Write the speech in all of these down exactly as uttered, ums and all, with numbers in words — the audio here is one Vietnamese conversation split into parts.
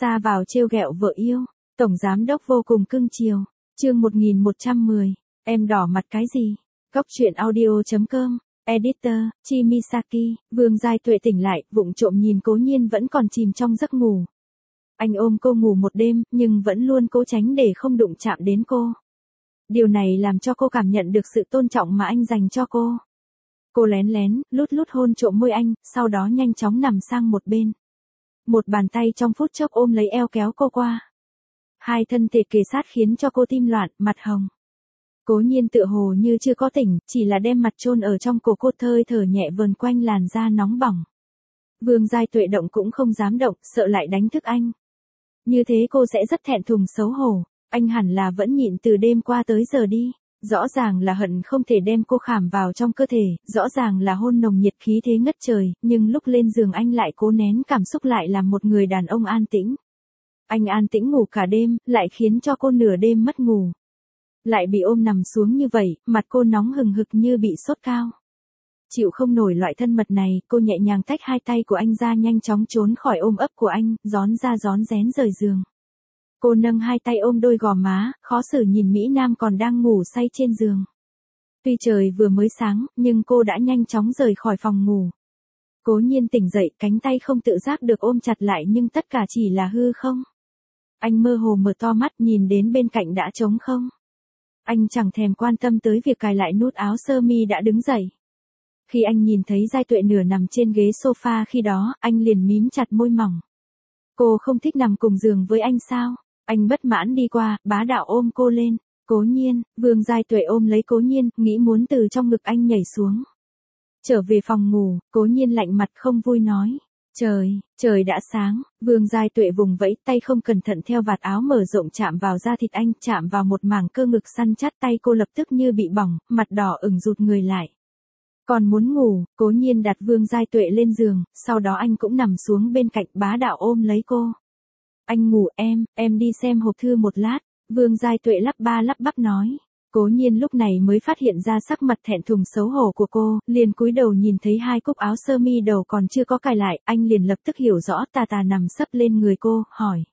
Xa vào trêu ghẹo vợ yêu, tổng giám đốc vô cùng cưng chiều. Chương một nghìn một trăm mười, em đỏ mặt cái gì? Góc truyện audio chấm com, editor, Chimisaki. Vương Giai Tuệ tỉnh lại, vụng trộm nhìn Cố Nhiên vẫn còn chìm trong giấc ngủ. Anh ôm cô ngủ một đêm, nhưng vẫn luôn cố tránh để không đụng chạm đến cô. Điều này làm cho cô cảm nhận được sự tôn trọng mà anh dành cho cô. Cô lén lén, lút lút hôn trộm môi anh, sau đó nhanh chóng nằm sang một bên. Một bàn tay trong phút chốc ôm lấy eo kéo cô qua. Hai thân thể kề sát khiến cho cô tim loạn, mặt hồng. Cố Nhiên tựa hồ như chưa có tỉnh, chỉ là đem mặt chôn ở trong cổ cô, hơi thở nhẹ vờn quanh làn da nóng bỏng. Vương Giai Tuệ động cũng không dám động, sợ lại đánh thức anh. Như thế cô sẽ rất thẹn thùng xấu hổ, anh hẳn là vẫn nhịn từ đêm qua tới giờ đi. Rõ ràng là hận không thể đem cô khảm vào trong cơ thể, rõ ràng là hôn nồng nhiệt khí thế ngất trời, nhưng lúc lên giường anh lại cố nén cảm xúc, lại làm một người đàn ông an tĩnh. Anh an tĩnh ngủ cả đêm, lại khiến cho cô nửa đêm mất ngủ. Lại bị ôm nằm xuống như vậy, mặt cô nóng hừng hực như bị sốt cao. Chịu không nổi loại thân mật này, cô nhẹ nhàng tách hai tay của anh ra, nhanh chóng trốn khỏi ôm ấp của anh, rón ra rón rén rời giường. Cô nâng hai tay ôm đôi gò má, khó xử nhìn Mỹ Nam còn đang ngủ say trên giường. Tuy trời vừa mới sáng, nhưng cô đã nhanh chóng rời khỏi phòng ngủ. Cố Nhiên tỉnh dậy, cánh tay không tự giác được ôm chặt lại, nhưng tất cả chỉ là hư không. Anh mơ hồ mở to mắt, nhìn đến bên cạnh đã trống không. Anh chẳng thèm quan tâm tới việc cài lại nút áo sơ mi đã đứng dậy. Khi anh nhìn thấy Giai Tuệ nửa nằm trên ghế sofa khi đó, anh liền mím chặt môi mỏng. Cô không thích nằm cùng giường với anh sao? Anh bất mãn đi qua, bá đạo ôm cô lên. Cố Nhiên, Vương Giai Tuệ ôm lấy Cố Nhiên, nghĩ muốn từ trong ngực anh nhảy xuống. Trở về phòng ngủ, Cố Nhiên lạnh mặt không vui nói. Trời, trời đã sáng. Vương Giai Tuệ vùng vẫy tay không cẩn thận theo vạt áo mở rộng chạm vào da thịt anh, chạm vào một mảng cơ ngực săn chắc, tay cô lập tức như bị bỏng, mặt đỏ ửng rụt người lại. Còn muốn ngủ, Cố Nhiên đặt Vương Giai Tuệ lên giường, sau đó anh cũng nằm xuống bên cạnh, bá đạo ôm lấy cô. Anh ngủ, em, em đi xem hộp thư một lát. Vương Giai Tuệ lắp ba lắp bắp nói. Cố Nhiên lúc này mới phát hiện ra sắc mặt thẹn thùng xấu hổ của cô, liền cúi đầu nhìn thấy hai cúc áo sơ mi đầu còn chưa có cài lại, anh liền lập tức hiểu rõ, tà tà nằm sấp lên người cô, hỏi.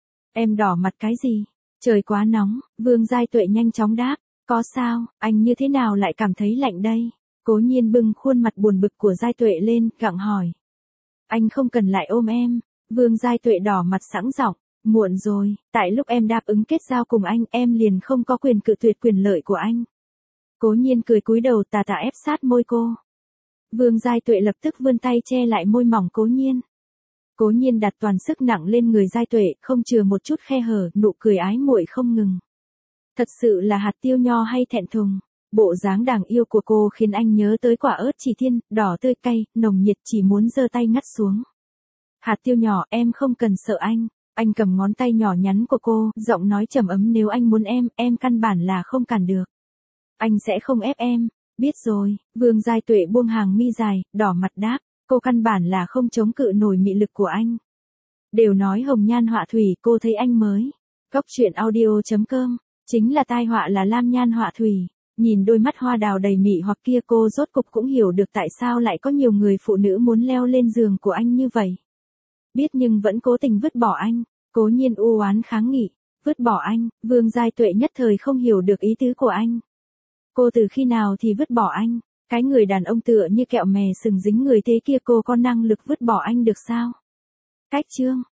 Em đỏ mặt cái gì? Trời quá nóng. Vương Giai Tuệ nhanh chóng đáp. Có sao, anh như thế nào lại cảm thấy lạnh đây? Cố Nhiên bưng khuôn mặt buồn bực của Giai Tuệ lên, gặng hỏi. Anh không cần lại ôm em. Vương Giai Tuệ đỏ mặt sẵn giọng. Muộn rồi, tại lúc em đáp ứng kết giao cùng anh, em liền không có quyền cự tuyệt quyền lợi của anh. Cố Nhiên cười cúi đầu, tà tà ép sát môi cô. Vương Giai Tuệ lập tức vươn tay che lại môi mỏng Cố Nhiên. Cố Nhiên đặt toàn sức nặng lên người Giai Tuệ, không chừa một chút khe hở, nụ cười ái muội không ngừng. Thật sự là hạt tiêu nho hay thẹn thùng. Bộ dáng đáng yêu của cô khiến anh nhớ tới quả ớt chỉ thiên, đỏ tươi cay, nồng nhiệt, chỉ muốn giơ tay ngắt xuống. Hạt tiêu nhỏ, em không cần sợ anh. Anh cầm ngón tay nhỏ nhắn của cô, giọng nói trầm ấm, nếu anh muốn em, em căn bản là không cản được. Anh sẽ không ép em. Biết rồi. Vương Giai Tuệ buông hàng mi dài, đỏ mặt đáp, cô căn bản là không chống cự nổi mị lực của anh. Đều nói hồng nhan họa thủy, cô thấy anh mới. Góc truyện audio chấm com, chính là tai họa là lam nhan họa thủy. Nhìn đôi mắt hoa đào đầy mị hoặc kia, cô rốt cục cũng hiểu được tại sao lại có nhiều người phụ nữ muốn leo lên giường của anh như vậy. Biết nhưng vẫn cố tình vứt bỏ anh. Cố Nhiên u oán kháng nghị. Vứt bỏ anh. Vương Giai Tuệ nhất thời không hiểu được ý tứ của anh. Cô từ khi nào thì vứt bỏ anh? Cái người đàn ông tựa như kẹo mè sừng dính người thế kia, cô có năng lực vứt bỏ anh được sao? Cách chương.